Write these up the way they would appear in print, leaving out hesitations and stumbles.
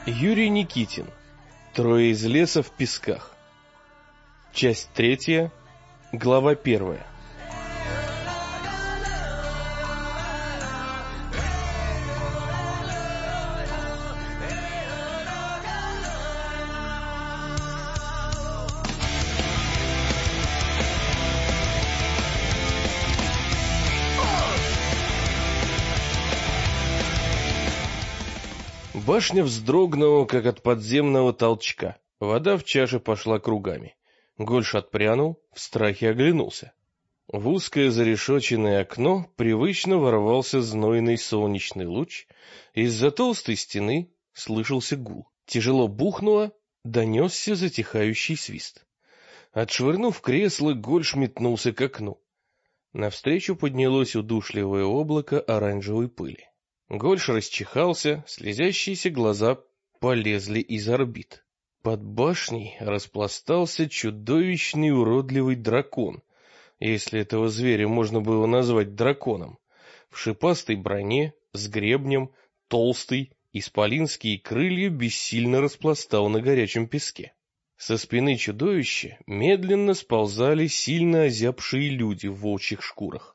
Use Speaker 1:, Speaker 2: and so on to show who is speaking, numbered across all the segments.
Speaker 1: Юрий Никитин. Трое из леса в песках. Часть 3, глава 1. Башня вздрогнула, как от подземного толчка. Вода в чаше пошла кругами. Гольш отпрянул, в страхе оглянулся. В узкое зарешоченное окно привычно ворвался знойный солнечный луч. Из-за толстой стены слышался гул. Тяжело бухнуло, донесся затихающий свист. Отшвырнув кресло, Гольш метнулся к окну. Навстречу поднялось удушливое облако оранжевой пыли. Гольш расчихался, слезящиеся глаза полезли из орбит. Под башней распластался чудовищный уродливый дракон, если этого зверя можно было назвать драконом, в шипастой броне, с гребнем, толстый, исполинские крылья бессильно распластал на горячем песке. Со спины чудовища медленно сползали сильно озябшие люди в волчьих шкурах.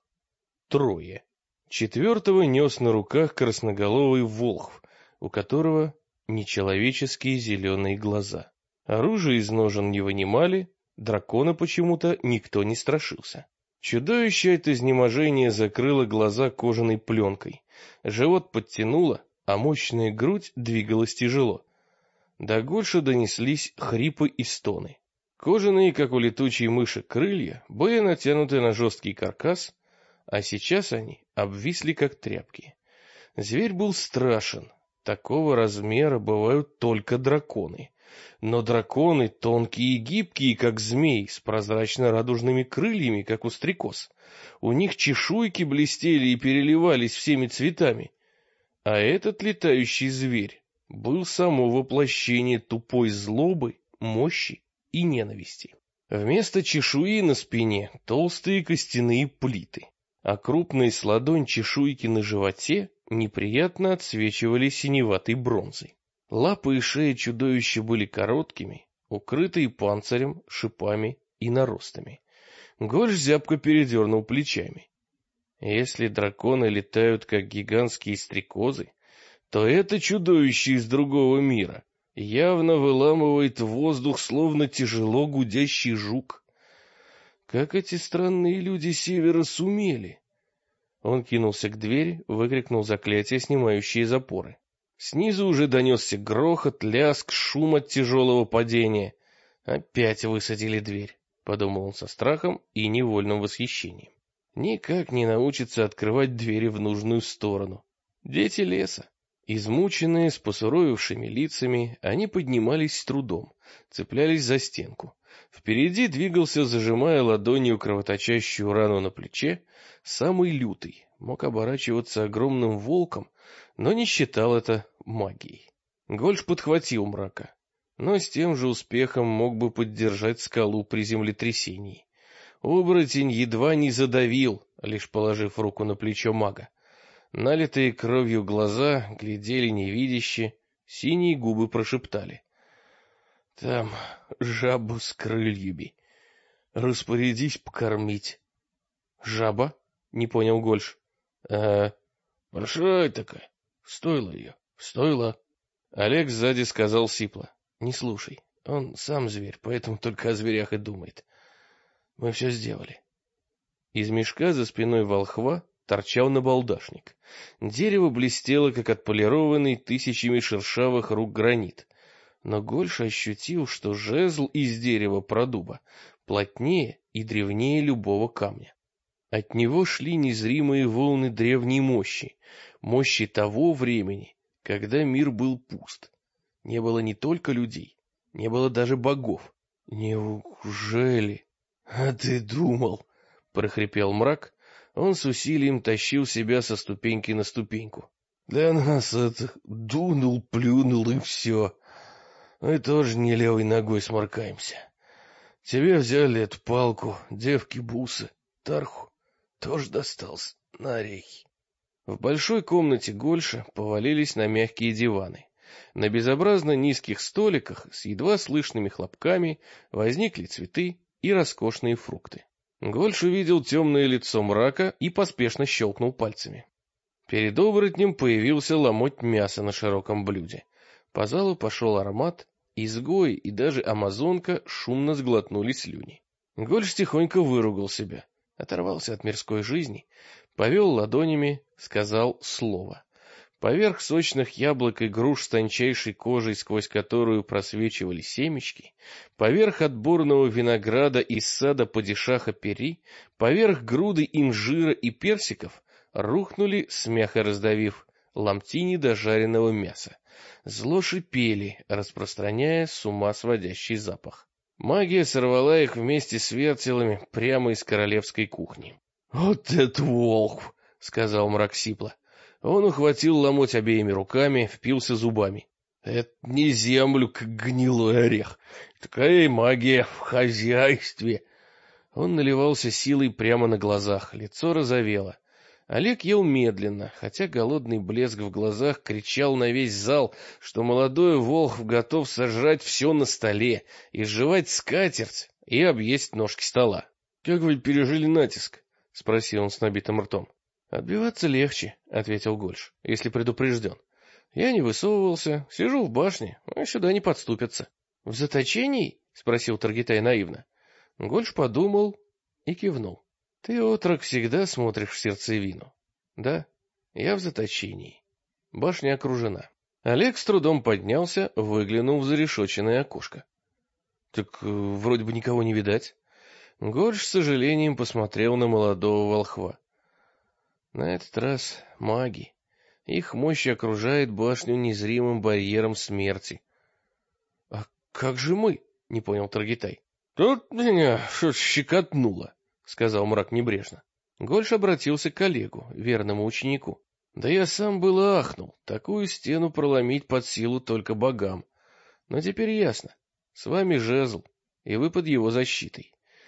Speaker 1: Трое. Четвертого нес на руках красноголовый волхв, у которого нечеловеческие зеленые глаза. Оружие из ножен не вынимали, дракона почему-то никто не страшился. Чудовище от изнеможения закрыло глаза кожаной пленкой, живот подтянуло, а мощная грудь двигалась тяжело. До Гольша донеслись хрипы и стоны. Кожаные, как у летучей мыши, крылья были натянуты на жесткий каркас, а сейчас они обвисли, как тряпки. Зверь был страшен. Такого размера бывают только драконы. Но драконы тонкие и гибкие, как змей, с прозрачно-радужными крыльями, как у стрекоз. У них чешуйки блестели и переливались всеми цветами. А этот летающий зверь был само воплощение тупой злобы, мощи и ненависти. Вместо чешуи на спине толстые костяные плиты, а крупные с ладонь чешуйки на животе неприятно отсвечивали синеватой бронзой. Лапы и шея чудовища были короткими, укрытые панцирем, шипами и наростами. Гольш зябко передернул плечами. Если драконы летают, как гигантские стрекозы, то это чудовище из другого мира явно выламывает воздух, словно тяжело гудящий жук. Как эти странные люди севера сумели? Он кинулся к двери, выкрикнул заклятие, снимающее запоры. Снизу уже донесся грохот, лязг, шум от тяжелого падения. Опять высадили дверь, подумал он со страхом и невольным восхищением. Никак не научится открывать двери в нужную сторону. Дети леса. Измученные, с посуровевшими лицами, они поднимались с трудом, цеплялись за стенку. Впереди двигался, зажимая ладонью кровоточащую рану на плече, самый лютый, мог оборачиваться огромным волком, но не считал это магией. Гольш подхватил мрака, но с тем же успехом мог бы поддержать скалу при землетрясении. Оборотень едва не задавил, лишь положив руку на плечо мага. Налитые кровью глаза глядели невидяще, синие губы прошептали: «Там жабу с крыльями. Распорядись покормить». «Жаба?» — не понял Гольш. Большая такая. Стоило ее. Стоило». Олег сзади сказал сипло: «Не слушай, он сам зверь, поэтому только о зверях и думает. Мы все сделали». Из мешка за спиной волхва торчал набалдашник. Дерево блестело, как отполированный тысячами шершавых рук гранит. Но Гольш ощутил, что жезл из дерева продуба плотнее и древнее любого камня. От него шли незримые волны древней мощи, мощи того времени, когда мир был пуст. Не было не только людей, не было даже богов. «Неужели? А ты думал?» — прохрипел мрак. Он с усилием тащил себя со ступеньки на ступеньку. «Для нас это дунул, плюнул и все. Мы тоже не левой ногой сморкаемся. Тебе взяли эту палку, девки бусы, Тарху тоже достался на орехи». В большой комнате Гольша повалились на мягкие диваны. На безобразно низких столиках с едва слышными хлопками возникли цветы и роскошные фрукты. Гольш увидел темное лицо мрака и поспешно щелкнул пальцами. Перед оборотнем появился ломоть мяса на широком блюде. По залу пошел аромат, изгои и даже амазонка шумно сглотнули слюни. Гольш тихонько выругал себя, оторвался от мирской жизни, повел ладонями, сказал слово. Поверх сочных яблок и груш с тончайшей кожей, сквозь которую просвечивали семечки, поверх отборного винограда из сада падишаха Пери, поверх груды инжира и персиков рухнули, смяхо раздавив, ломти недожаренного мяса. Зло шипели, распространяя с ума сводящий запах. Магия сорвала их вместе с вертелами прямо из королевской кухни. — Вот это волк! — сказал мрак сипло. Он ухватил ломоть обеими руками, впился зубами. — Это не землю, как гнилой орех. Такая магия в хозяйстве. Он наливался силой прямо на глазах, лицо розовело. Олег ел медленно, хотя голодный блеск в глазах кричал на весь зал, что молодой волхв готов сожрать все на столе, изжевать скатерть и объесть ножки стола. — Как вы пережили натиск? — спросил он с набитым ртом. — Отбиваться легче, — ответил Гольш, — если предупрежден. Я не высовывался, сижу в башне, а сюда не подступятся. — В заточении? — спросил Таргитай наивно. Гольш подумал и кивнул. — Ты, отрок, всегда смотришь в сердцевину. — Да, я в заточении. Башня окружена. Олег с трудом поднялся, выглянул в зарешоченное окошко. — Так вроде бы никого не видать. Гольш с сожалением посмотрел на молодого волхва. На этот раз маги. Их мощь окружает башню незримым барьером смерти. — А как же мы? — не понял Таргитай. — Тут меня что-то щекотнуло, — сказал мрак небрежно. Гольш обратился к коллегу, верному ученику. — Да я сам было ахнул. Такую стену проломить под силу только богам. Но теперь ясно. С вами жезл, и вы под его защитой.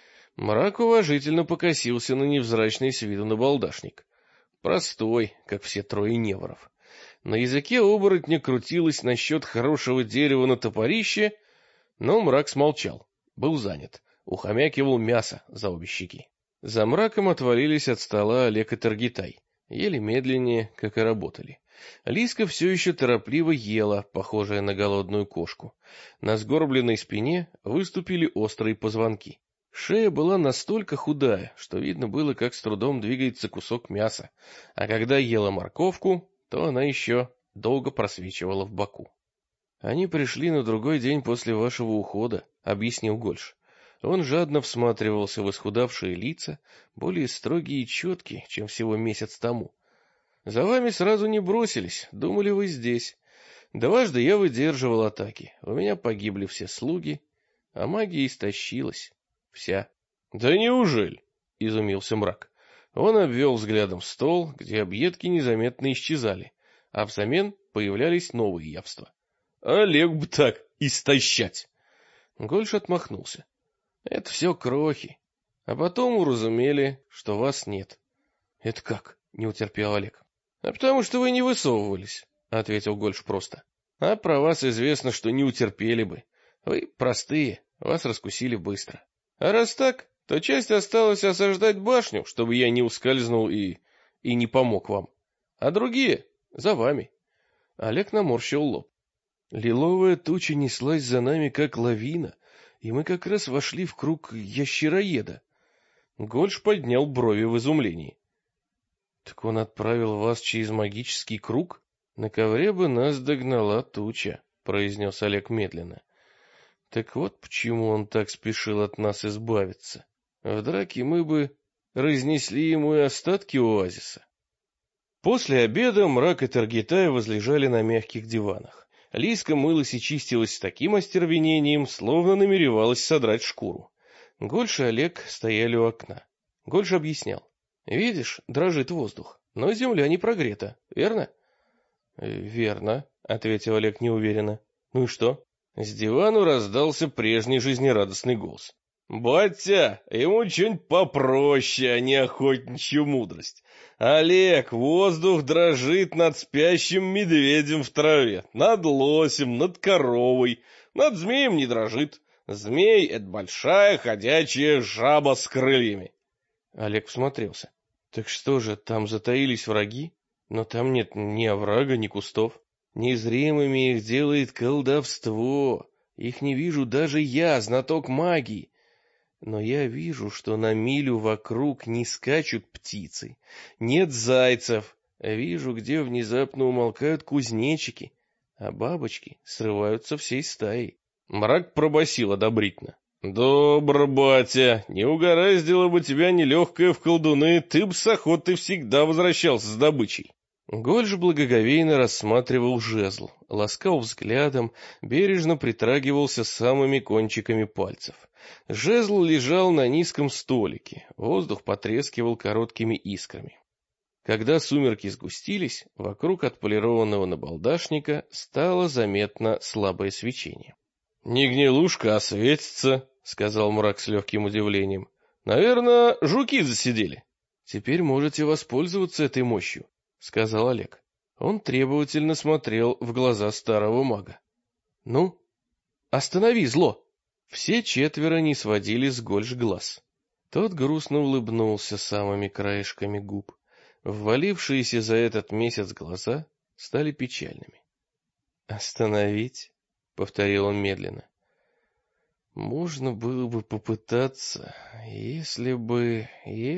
Speaker 1: Мрак уважительно покосился на невзрачный с виду набалдашник. Простой, как все трое неворов. На языке оборотня крутилось насчет хорошего дерева на топорище, но мрак смолчал, был занят, ухомякивал мясо за обе щеки. За мраком отвалились от стола Олег и Таргитай, ели медленнее, как и работали. Лиска все еще торопливо ела, похожая на голодную кошку. На сгорбленной спине выступили острые позвонки. Шея была настолько худая, что видно было, как с трудом двигается кусок мяса, а когда ела морковку, то она еще долго просвечивала в боку. — Они пришли на другой день после вашего ухода, — объяснил Гольш. Он жадно всматривался в исхудавшие лица, более строгие и четкие, чем всего месяц тому. — За вами сразу не бросились, думали, вы здесь. Дважды я выдерживал атаки, у меня погибли все слуги, а магия истощилась. Вся. — Да неужели? — изумился мрак. Он обвел взглядом стол, где объедки незаметно исчезали, а взамен появлялись новые явства. — Олег бы так истощать! Гольш отмахнулся. — Это все крохи. А потом уразумели, что вас нет. — Это как? — не утерпел Олег. — А потому что вы не высовывались, — ответил Гольш просто. — А про вас известно, что не утерпели бы. Вы простые, вас раскусили быстро. А раз так, то часть осталась осаждать башню, чтобы я не ускользнул и не помог вам. А другие — за вами. Олег наморщил лоб. Лиловая туча неслась за нами, как лавина, и мы как раз вошли в круг ящероеда. Гольш поднял брови в изумлении. — Так он отправил вас через магический круг? На ковре бы нас догнала туча, — произнес Олег медленно. Так вот почему он так спешил от нас избавиться. В драке мы бы разнесли ему и остатки оазиса. После обеда мрак и Таргитай возлежали на мягких диванах. Лиска мылась и чистилась с таким остервенением, словно намеревалась содрать шкуру. Гольш и Олег стояли у окна. Гольш объяснял. Видишь, дрожит воздух, но земля не прогрета, верно? Верно, ответил Олег неуверенно. Ну и что? С дивану раздался прежний жизнерадостный голос. Батя, ему что-нибудь попроще, а не охотничью мудрость. Олег, воздух дрожит над спящим медведем в траве, над лосем, над коровой, над змеем не дрожит. Змей — это большая ходячая жаба с крыльями. Олег всмотрелся. Так что же, там затаились враги? Но там нет ни оврага, ни кустов. Незримыми их делает колдовство. Их не вижу даже я, знаток магии. Но я вижу, что на милю вокруг не скачут птицы, нет зайцев. Вижу, где внезапно умолкают кузнечики, а бабочки срываются всей стаей. Мрак пробасил одобрительно. Добро, батя, не угораздило бы тебя нелегкое в колдуны, ты б с охотой всегда возвращался с добычей. Гольш благоговейно рассматривал жезл, ласкал взглядом, бережно притрагивался самыми кончиками пальцев. Жезл лежал на низком столике, воздух потрескивал короткими искрами. Когда сумерки сгустились, вокруг отполированного набалдашника стало заметно слабое свечение. — Не гнилушка, а светится, — сказал мрак с легким удивлением. — Наверное, жуки засидели. — Теперь можете воспользоваться этой мощью, — сказал Олег. Он требовательно смотрел в глаза старого мага. — Ну, останови зло! Все четверо не сводили с Гольш глаз. Тот грустно улыбнулся самыми краешками губ. Ввалившиеся за этот месяц глаза стали печальными. — Остановить? — повторил он медленно. — Можно было бы попытаться, если бы...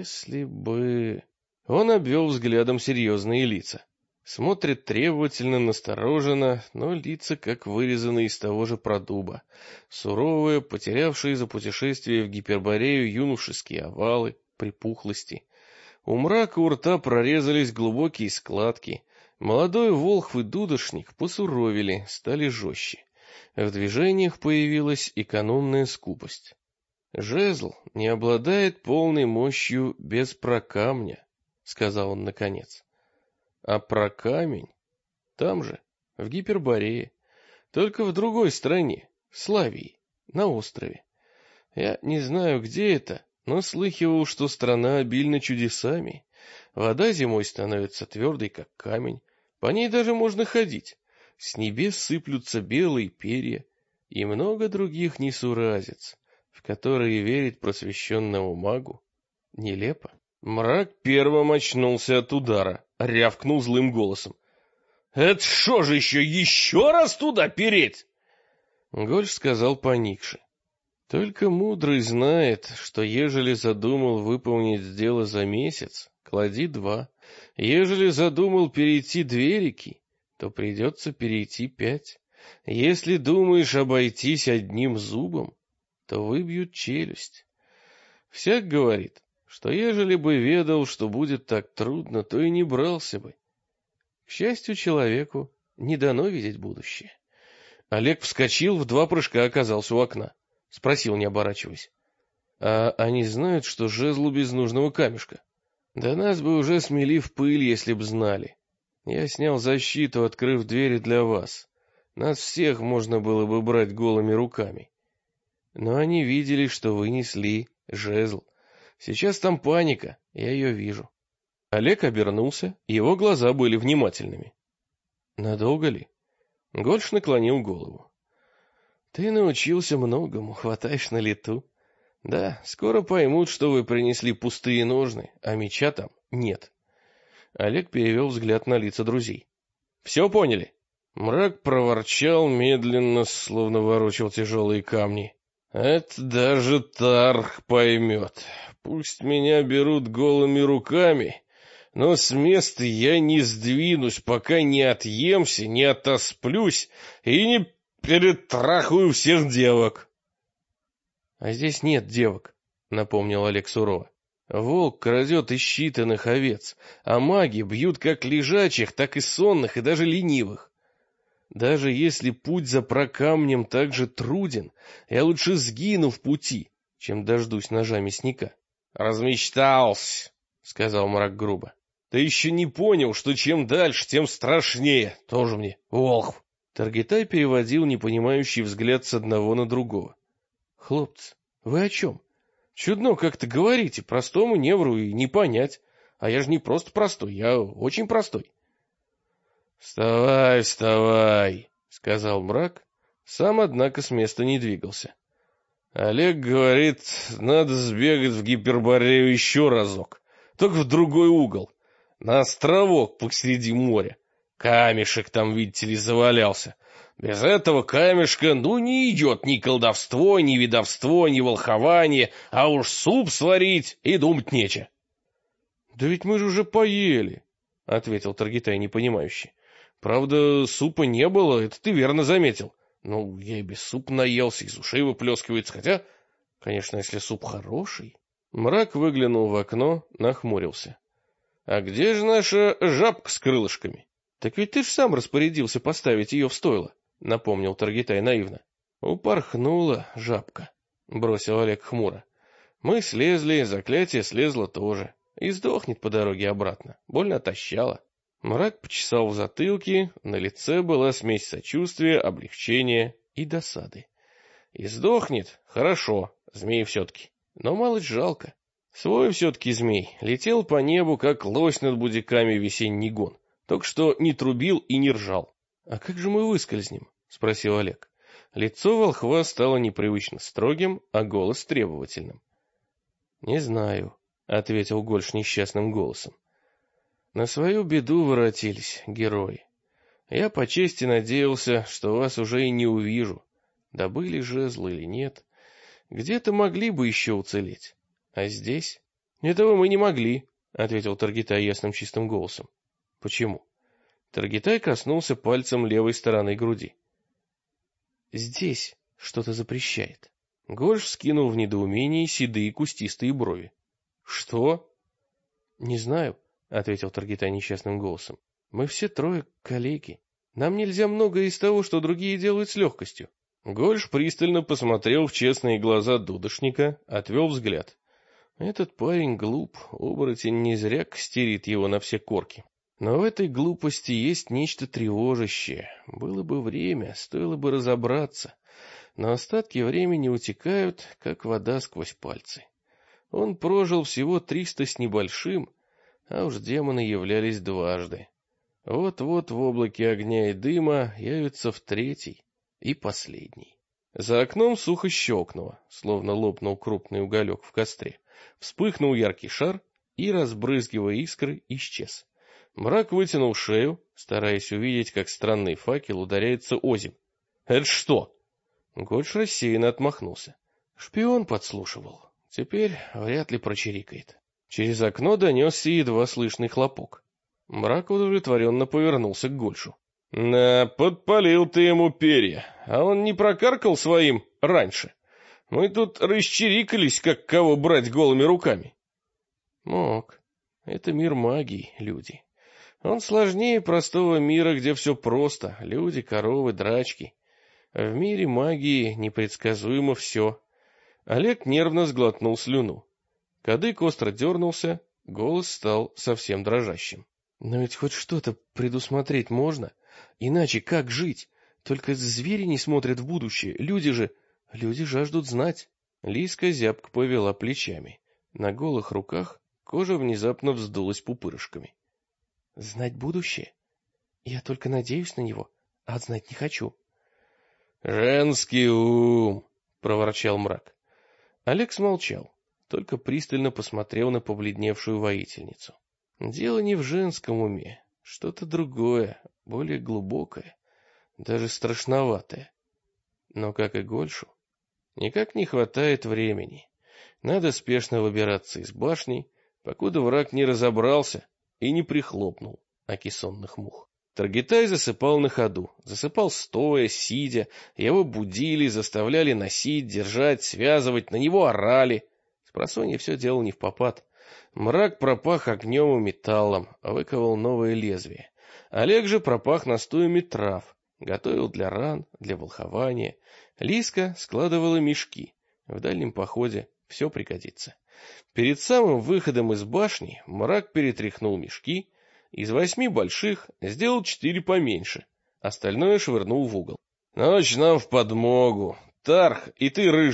Speaker 1: Он обвел взглядом серьезные лица. Смотрит требовательно, настороженно, но лица как вырезаны из того же продуба. Суровые, потерявшие за путешествие в Гиперборею юношеские овалы, припухлости. У мрака у рта прорезались глубокие складки. Молодой волхв и дудошник посуровели, стали жестче. В движениях появилась экономная скупость. Жезл не обладает полной мощью без прокамня, — сказал он наконец. А про камень там же, в Гиперборее, только в другой стране, Славии, на острове. Я не знаю, где это, но слыхивал, что страна обильна чудесами. Вода зимой становится твердой, как камень, по ней даже можно ходить. С небес сыплются белые перья и много других несуразиц, в которые верить просвещенному магу нелепо. Мрак первым очнулся от удара, рявкнул злым голосом. — Это что же еще раз туда переть? Гольш сказал поникше. — Только мудрый знает, что ежели задумал выполнить дело за месяц, клади 2. Ежели задумал перейти 2 реки, то придется перейти 5. Если думаешь обойтись одним зубом, то выбьют челюсть. Всяк говорит, что ежели бы ведал, что будет так трудно, то и не брался бы. К счастью, человеку не дано видеть будущее. Олег вскочил, в 2 прыжка оказался у окна. Спросил, не оборачиваясь. — А они знают, что жезлу без нужного камешка? Да нас бы уже смели в пыль, если б знали. Я снял защиту, открыв двери для вас. Нас всех можно было бы брать голыми руками. Но они видели, что вы несли жезл. Сейчас там паника, я ее вижу. Олег обернулся, его глаза были внимательными. Надолго ли? Гольш наклонил голову. Ты научился многому, хватаешь на лету. Да, скоро поймут, что вы принесли пустые ножны, а меча там нет. Олег перевел взгляд на лица друзей. Все поняли? Мрак проворчал медленно, словно ворочал тяжелые камни. Это даже Тарх поймет. Пусть меня берут голыми руками, но с места я не сдвинусь, пока не отъемся, не отосплюсь и не перетрахаю всех девок. — А здесь нет девок, — напомнил Олег сурово. — Волк крадет из считанных овец, а маги бьют как лежачих, так и сонных, и даже ленивых. Даже если путь за прокамнем так же труден, я лучше сгину в пути, чем дождусь ножа мясника. — Размечтался, — сказал мрак грубо. — Ты еще не понял, что чем дальше, тем страшнее. Тоже мне волхв. Таргитай переводил непонимающий взгляд с одного на другого. — Хлопцы, Вы о чем? Чудно как-то говорите, простому невру и не понять. А я же не просто простой, я очень простой. Вставай, вставай, сказал мрак, сам, однако, с места не двигался. Олег говорит, надо сбегать в Гиперборею еще разок, только в другой угол, на островок посреди моря. Камешек там, видите ли, завалялся. Без этого камешка, не идет ни колдовство, ни ведовство, ни волхование, а уж суп сварить и думать нече. — Да ведь мы же уже поели, — ответил Таргитай непонимающе. — Правда, супа не было, это ты верно заметил. Я и без супа наелся, из ушей выплескивается, хотя, конечно, если суп хороший... Мрак выглянул в окно, нахмурился. — А где же наша жабка с крылышками? — Так ведь ты ж сам распорядился поставить ее в стойло, — напомнил Таргитай наивно. — Упорхнула жабка, — бросил Олег хмуро. Мы слезли, заклятие слезло тоже. И сдохнет по дороге обратно. Больно отощало. Мрак почесал в затылке, на лице была смесь сочувствия, облегчения и досады. И сдохнет, хорошо, змей все-таки, но малость жалко. Свой все-таки змей летел по небу, как лось над будиками весенний гон. Только что не трубил и не ржал. — А как же мы выскользнем? — спросил Олег. Лицо волхва стало непривычно строгим, а голос требовательным. — Не знаю, — ответил Гольш несчастным голосом. — На свою беду воротились герои. Я по чести надеялся, что вас уже и не увижу. Добыли жезл или нет. Где-то могли бы еще уцелеть. А здесь? — Этого мы не могли, — ответил Таргитай ясным чистым голосом. — Почему? Таргитай коснулся пальцем левой стороны груди. — Здесь что-то запрещает. Гольш вскинул в недоумении седые кустистые брови. — Что? — Не знаю, — ответил Таргитай несчастным голосом. — Мы все трое калеки. Нам нельзя многое из того, что другие делают с легкостью. Гольш пристально посмотрел в честные глаза дудошника, отвел взгляд. Этот парень глуп, оборотень не зря костерит его на все корки. Но в этой глупости есть нечто тревожащее. Было бы время, стоило бы разобраться. Но остатки времени утекают, как вода сквозь пальцы. Он прожил всего 300 с небольшим, а уж демоны являлись дважды. Вот-вот в облаке огня и дыма явится в третий и последний. За окном сухо щелкнуло, словно лопнул крупный уголек в костре. Вспыхнул яркий шар и, разбрызгивая искры, исчез. Мрак вытянул шею, стараясь увидеть, как странный факел ударяется озимь. — Это что? Гольш рассеянно отмахнулся. Шпион подслушивал. Теперь вряд ли прочирикает. Через окно донесся едва слышный хлопок. Мрак удовлетворенно повернулся к Гольшу. — подпалил ты ему перья, а он не прокаркал своим раньше. Мы тут расчирикались, как кого брать голыми руками. — Мог. Это мир магии, люди. Он сложнее простого мира, где все просто. Люди, коровы, драчки. В мире магии непредсказуемо все. Олег нервно сглотнул слюну. Кадык остро дернулся, голос стал совсем дрожащим. Но ведь хоть что-то предусмотреть можно. Иначе как жить? Только звери не смотрят в будущее. Люди жаждут знать. Лиска зябко повела плечами. На голых руках кожа внезапно вздулась пупырышками. Знать будущее? Я только надеюсь на него, а знать не хочу. Женский ум, проворчал мрак. Олег смолчал, только пристально посмотрел на побледневшую воительницу. Дело не в женском уме, что-то другое, более глубокое, даже страшноватое. Но, как и Гольшу, никак не хватает времени. Надо спешно выбираться из башни, покуда враг не разобрался и не прихлопнул аки сонных мух. Таргитай засыпал на ходу, засыпал стоя, сидя, его будили, заставляли носить, держать, связывать, на него орали. Спросонья все делал не впопад. Мрак пропах огнем и металлом, выковал новое лезвие. Олег же пропах настоями трав, готовил для ран, для волхования. Лиска складывала мешки. В дальнем походе все пригодится. Перед самым выходом из башни мрак перетряхнул мешки, из 8 больших сделал 4 поменьше, остальное швырнул в угол. — Ночь нам в подмогу. Тарх, и ты, рыжая,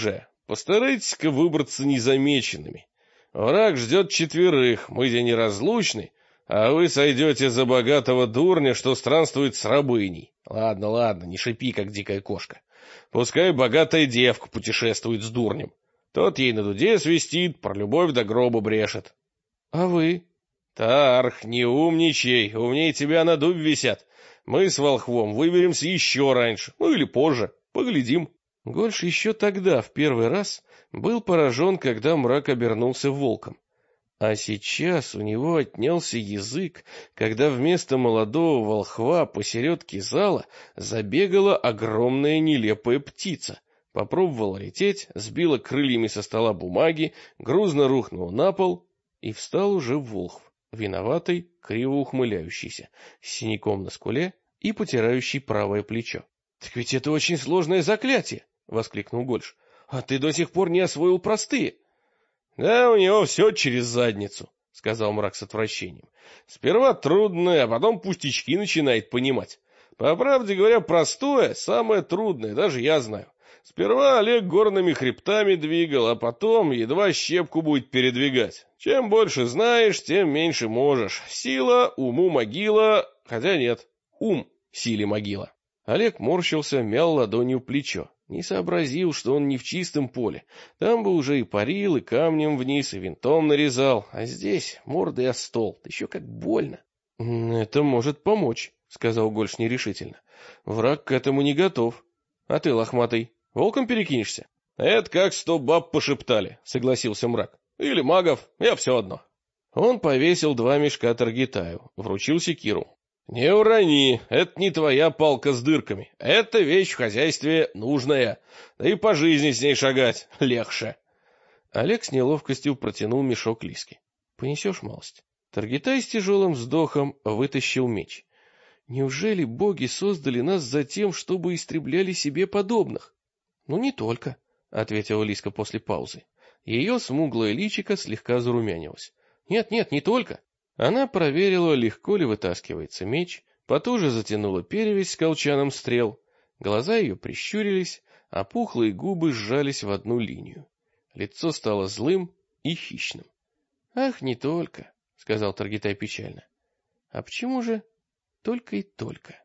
Speaker 1: Постарайтесь-ка выбраться незамеченными. Враг ждет 4, мы здесь неразлучны, а вы сойдете за богатого дурня, что странствует с рабыней. Ладно, ладно, не шипи, как дикая кошка. Пускай богатая девка путешествует с дурнем. Тот ей на дуде свистит, про любовь до гроба брешет. А вы? Тарх, не умничай, умнее тебя на дубе висят. Мы с волхвом выберемся еще раньше, ну или позже, поглядим. Гольш еще тогда, в первый раз, был поражен, когда мрак обернулся волком. А сейчас у него отнялся язык, когда вместо молодого волхва посередке зала забегала огромная нелепая птица. Попробовала лететь, сбила крыльями со стола бумаги, грузно рухнула на пол, и встал уже волхв, виноватый, криво ухмыляющийся, с синяком на скуле и потирающий правое плечо. — Так ведь это очень сложное заклятие! — воскликнул Гольш. — А ты до сих пор не освоил простые. — Да у него все через задницу, — сказал мрак с отвращением. — Сперва трудное, а потом пустячки начинает понимать. По правде говоря, простое — самое трудное, даже я знаю. Сперва Олег горными хребтами двигал, а потом едва щепку будет передвигать. Чем больше знаешь, тем меньше можешь. Сила — уму могила, хотя нет, ум — силе могила. Олег морщился, мял ладонью плечо. Не сообразил, что он не в чистом поле. Там бы уже и парил, и камнем вниз, и винтом нарезал. А здесь мордой о стол. Да еще как больно. — Это может помочь, — сказал Гольш нерешительно. — Враг к этому не готов. А ты, лохматый, волком перекинешься? — Это как 100 баб пошептали, — согласился мрак. — Или магов, я все одно. Он повесил 2 мешка таргетаю, вручил секиру. — Не урони, это не твоя палка с дырками. Это вещь в хозяйстве нужная. Да и по жизни с ней шагать легче. Олег с неловкостью протянул мешок Лиске. — Понесешь малость? Таргитай с тяжелым вздохом вытащил меч. — Неужели боги создали нас за тем, чтобы истребляли себе подобных? — Ну, не только, — ответила Лиска после паузы. Ее смуглое личико слегка зарумянилось. — Нет, не только. Она проверила, легко ли вытаскивается меч, потуже затянула перевязь с колчаном стрел. Глаза ее прищурились, а пухлые губы сжались в одну линию. Лицо стало злым и хищным. — Ах, не только, — сказал Таргитай печально. — А почему же только и только?